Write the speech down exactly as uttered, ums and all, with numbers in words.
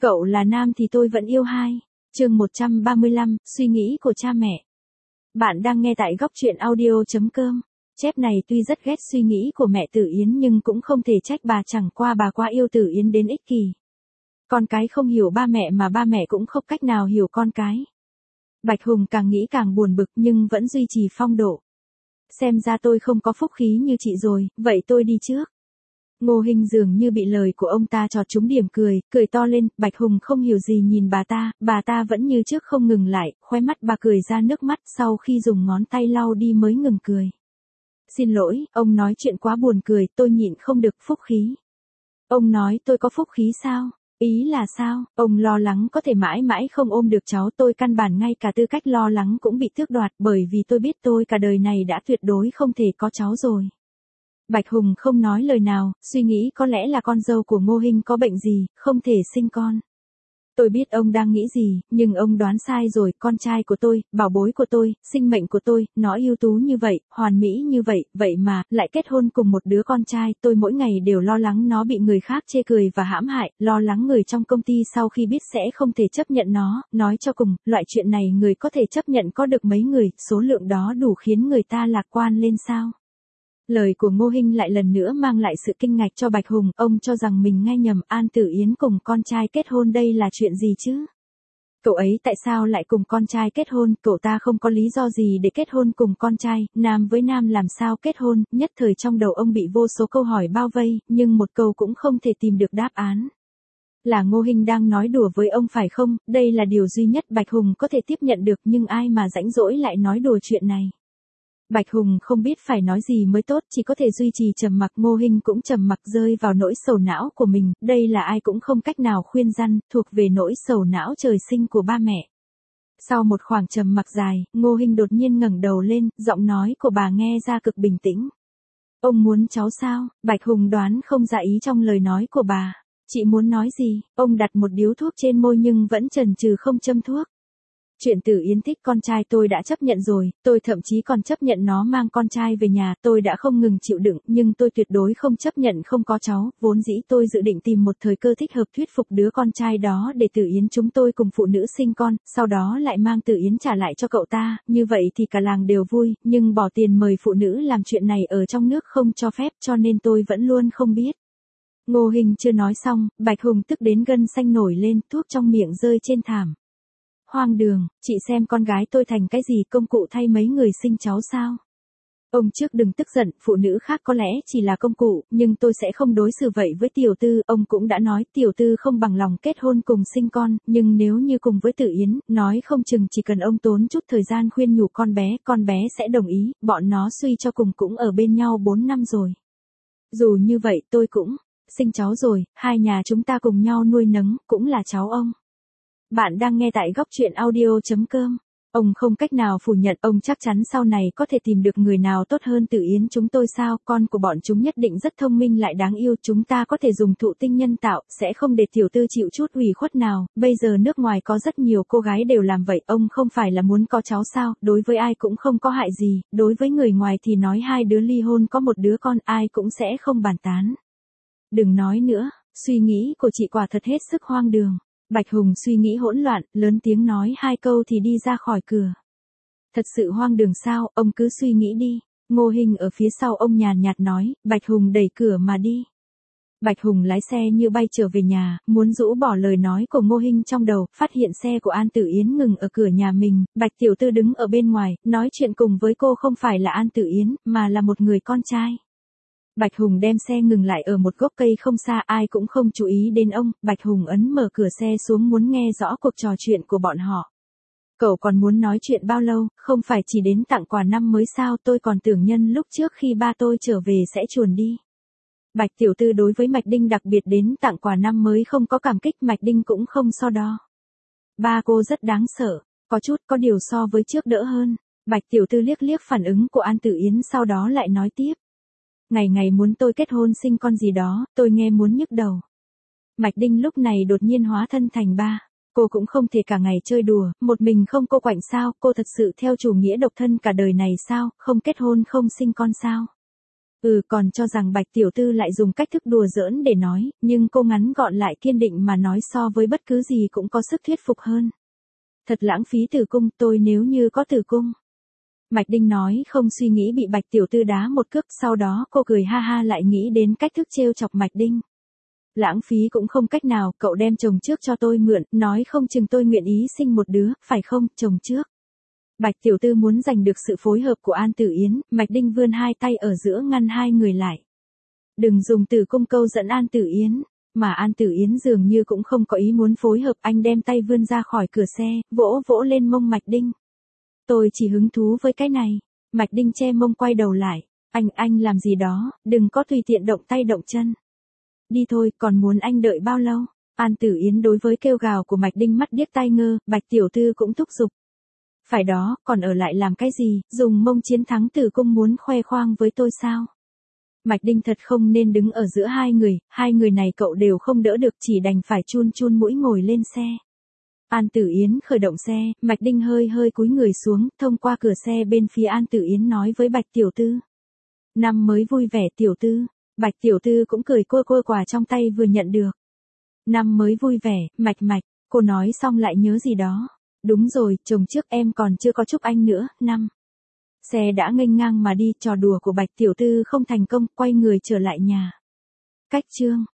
Cậu là nam thì tôi vẫn yêu hai. Chương một trăm ba mươi lăm, suy nghĩ của cha mẹ. Bạn đang nghe tại góc truyện audio chấm com. Chép này tuy rất ghét suy nghĩ của mẹ Tử Yến nhưng cũng không thể trách bà, chẳng qua bà quá yêu Tử Yến đến ích kỷ. Con cái không hiểu ba mẹ mà ba mẹ cũng không cách nào hiểu con cái. Bạch Hùng càng nghĩ càng buồn bực nhưng vẫn duy trì phong độ. Xem ra tôi không có phúc khí như chị rồi, vậy tôi đi trước. Ngô Hinh dường như bị lời của ông ta chọt trúng điểm cười, cười to lên. Bạch Hùng không hiểu gì nhìn bà ta, bà ta vẫn như trước không ngừng lại, khóe mắt bà cười ra nước mắt, sau khi dùng ngón tay lau đi mới ngừng cười. Xin lỗi, ông nói chuyện quá buồn cười, tôi nhịn không được. Phúc khí. Ông nói tôi có phúc khí sao? Ý là sao? Ông lo lắng có thể mãi mãi không ôm được cháu, tôi căn bản ngay cả tư cách lo lắng cũng bị tước đoạt, bởi vì tôi biết tôi cả đời này đã tuyệt đối không thể có cháu rồi. Bạch Hùng không nói lời nào, suy nghĩ có lẽ là con dâu của Ngô Hinh có bệnh gì, không thể sinh con. Tôi biết ông đang nghĩ gì, nhưng ông đoán sai rồi. Con trai của tôi, bảo bối của tôi, sinh mệnh của tôi, nó ưu tú như vậy, hoàn mỹ như vậy, vậy mà, lại kết hôn cùng một đứa con trai. Tôi mỗi ngày đều lo lắng nó bị người khác chê cười và hãm hại, lo lắng người trong công ty sau khi biết sẽ không thể chấp nhận nó. Nói cho cùng, loại chuyện này người có thể chấp nhận có được mấy người, số lượng đó đủ khiến người ta lạc quan lên sao? Lời của Ngô Hinh lại lần nữa mang lại sự kinh ngạc cho Bạch Hùng, ông cho rằng mình nghe nhầm. An Tử Yến cùng con trai kết hôn đây là chuyện gì chứ? Cậu ấy tại sao lại cùng con trai kết hôn, cậu ta không có lý do gì để kết hôn cùng con trai, nam với nam làm sao kết hôn, nhất thời trong đầu ông bị vô số câu hỏi bao vây, nhưng một câu cũng không thể tìm được đáp án. Là Ngô Hinh đang nói đùa với ông phải không? Đây là điều duy nhất Bạch Hùng có thể tiếp nhận được, nhưng ai mà rãnh rỗi lại nói đùa chuyện này. Bạch Hùng không biết phải nói gì mới tốt, chỉ có thể duy trì trầm mặc. Ngô Hinh cũng trầm mặc, rơi vào nỗi sầu não của mình, đây là ai cũng không cách nào khuyên răn, thuộc về nỗi sầu não trời sinh của ba mẹ. Sau một khoảng trầm mặc dài, Ngô Hinh đột nhiên ngẩng đầu lên, giọng nói của bà nghe ra cực bình tĩnh. Ông muốn cháu sao? Bạch Hùng đoán không ra ý trong lời nói của bà. Chị muốn nói gì? Ông đặt một điếu thuốc trên môi nhưng vẫn chần chừ không châm thuốc. Chuyện Tử Yến thích con trai tôi đã chấp nhận rồi, tôi thậm chí còn chấp nhận nó mang con trai về nhà, tôi đã không ngừng chịu đựng, nhưng tôi tuyệt đối không chấp nhận không có cháu. Vốn dĩ tôi dự định tìm một thời cơ thích hợp thuyết phục đứa con trai đó để Tử Yến chúng tôi cùng phụ nữ sinh con, sau đó lại mang Tử Yến trả lại cho cậu ta, như vậy thì cả làng đều vui, nhưng bỏ tiền mời phụ nữ làm chuyện này ở trong nước không cho phép, cho nên tôi vẫn luôn không biết. Ngô Hinh chưa nói xong, Bạch Hùng tức đến gân xanh nổi lên, thuốc trong miệng rơi trên thảm. Hoang đường, chị xem con gái tôi thành cái gì, công cụ thay mấy người sinh cháu sao? Ông trước đừng tức giận, phụ nữ khác có lẽ chỉ là công cụ, nhưng tôi sẽ không đối xử vậy với tiểu tư. Ông cũng đã nói tiểu tư không bằng lòng kết hôn cùng sinh con, nhưng nếu như cùng với Tử Yến, nói không chừng chỉ cần ông tốn chút thời gian khuyên nhủ con bé, con bé sẽ đồng ý, bọn nó suy cho cùng cũng ở bên nhau bốn năm rồi. Dù như vậy tôi cũng sinh cháu rồi, hai nhà chúng ta cùng nhau nuôi nấng, cũng là cháu ông. Bạn đang nghe tại góc truyện audio chấm com. Ông không cách nào phủ nhận, ông chắc chắn sau này có thể tìm được người nào tốt hơn Tử Yến chúng tôi sao, con của bọn chúng nhất định rất thông minh lại đáng yêu, chúng ta có thể dùng thụ tinh nhân tạo, sẽ không để tiểu tư chịu chút ủy khuất nào, bây giờ nước ngoài có rất nhiều cô gái đều làm vậy, ông không phải là muốn có cháu sao, đối với ai cũng không có hại gì, đối với người ngoài thì nói hai đứa ly hôn có một đứa con, ai cũng sẽ không bàn tán. Đừng nói nữa, suy nghĩ của chị quả thật hết sức hoang đường. Bạch Hùng suy nghĩ hỗn loạn, lớn tiếng nói hai câu thì đi ra khỏi cửa. Thật sự hoang đường sao, ông cứ suy nghĩ đi. Ngô Hinh ở phía sau ông nhàn nhạt nói, Bạch Hùng đẩy cửa mà đi. Bạch Hùng lái xe như bay trở về nhà, muốn rũ bỏ lời nói của Ngô Hinh trong đầu, phát hiện xe của An Tử Yến ngừng ở cửa nhà mình, Bạch tiểu tư đứng ở bên ngoài, nói chuyện cùng với cô không phải là An Tử Yến, mà là một người con trai. Bạch Hùng đem xe ngừng lại ở một gốc cây không xa, ai cũng không chú ý đến ông. Bạch Hùng ấn mở cửa xe xuống muốn nghe rõ cuộc trò chuyện của bọn họ. Cậu còn muốn nói chuyện bao lâu, không phải chỉ đến tặng quà năm mới sao, tôi còn tưởng nhân lúc trước khi ba tôi trở về sẽ chuồn đi. Bạch tiểu tư đối với Mạch Đinh đặc biệt đến tặng quà năm mới không có cảm kích, Mạch Đinh cũng không so đo. Ba cô rất đáng sợ, có chút có điều so với trước đỡ hơn. Bạch tiểu tư liếc liếc phản ứng của An Tử Yến sau đó lại nói tiếp. Ngày ngày muốn tôi kết hôn sinh con gì đó, tôi nghe muốn nhức đầu. Mạch Đinh lúc này đột nhiên hóa thân thành ba. Cô cũng không thể cả ngày chơi đùa, một mình không cô quạnh sao, cô thật sự theo chủ nghĩa độc thân cả đời này sao, không kết hôn không sinh con sao. Ừ, còn cho rằng Bạch tiểu thư lại dùng cách thức đùa giỡn để nói, nhưng cô ngắn gọn lại kiên định mà nói so với bất cứ gì cũng có sức thuyết phục hơn. Thật lãng phí tử cung, tôi nếu như có tử cung. Mạch Đinh nói không suy nghĩ bị Bạch tiểu thư đá một cước, sau đó cô cười ha ha lại nghĩ đến cách thức trêu chọc Mạch Đinh. Lãng phí cũng không cách nào, cậu đem chồng trước cho tôi mượn, nói không chừng tôi nguyện ý sinh một đứa, phải không, chồng trước. Bạch tiểu thư muốn giành được sự phối hợp của An Tử Yến, Mạch Đinh vươn hai tay ở giữa ngăn hai người lại. Đừng dùng tử cung câu dẫn An Tử Yến, mà An Tử Yến dường như cũng không có ý muốn phối hợp, anh đem tay vươn ra khỏi cửa xe, vỗ vỗ lên mông Mạch Đinh. Tôi chỉ hứng thú với cái này. Mạch Đinh che mông quay đầu lại, anh, anh làm gì đó, đừng có tùy tiện động tay động chân. Đi thôi, còn muốn anh đợi bao lâu? An Tử Yến đối với kêu gào của Mạch Đinh mắt điếc tai ngơ, Bạch tiểu thư cũng thúc giục. Phải đó, còn ở lại làm cái gì, dùng mông chiến thắng tử cung muốn khoe khoang với tôi sao? Mạch Đinh thật không nên đứng ở giữa hai người, hai người này cậu đều không đỡ được, chỉ đành phải chun chun mũi ngồi lên xe. An Tử Yến khởi động xe, Mạch Đinh hơi hơi cúi người xuống, thông qua cửa xe bên phía An Tử Yến nói với Bạch tiểu thư. Năm mới vui vẻ tiểu thư. Bạch tiểu thư cũng cười cua cua quà trong tay vừa nhận được. Năm mới vui vẻ, Mạch Mạch, cô nói xong lại nhớ gì đó. Đúng rồi, chồng trước em còn chưa có chúc anh nữa, năm. Xe đã nghênh ngang mà đi, trò đùa của Bạch tiểu thư không thành công, quay người trở lại nhà. Cách chương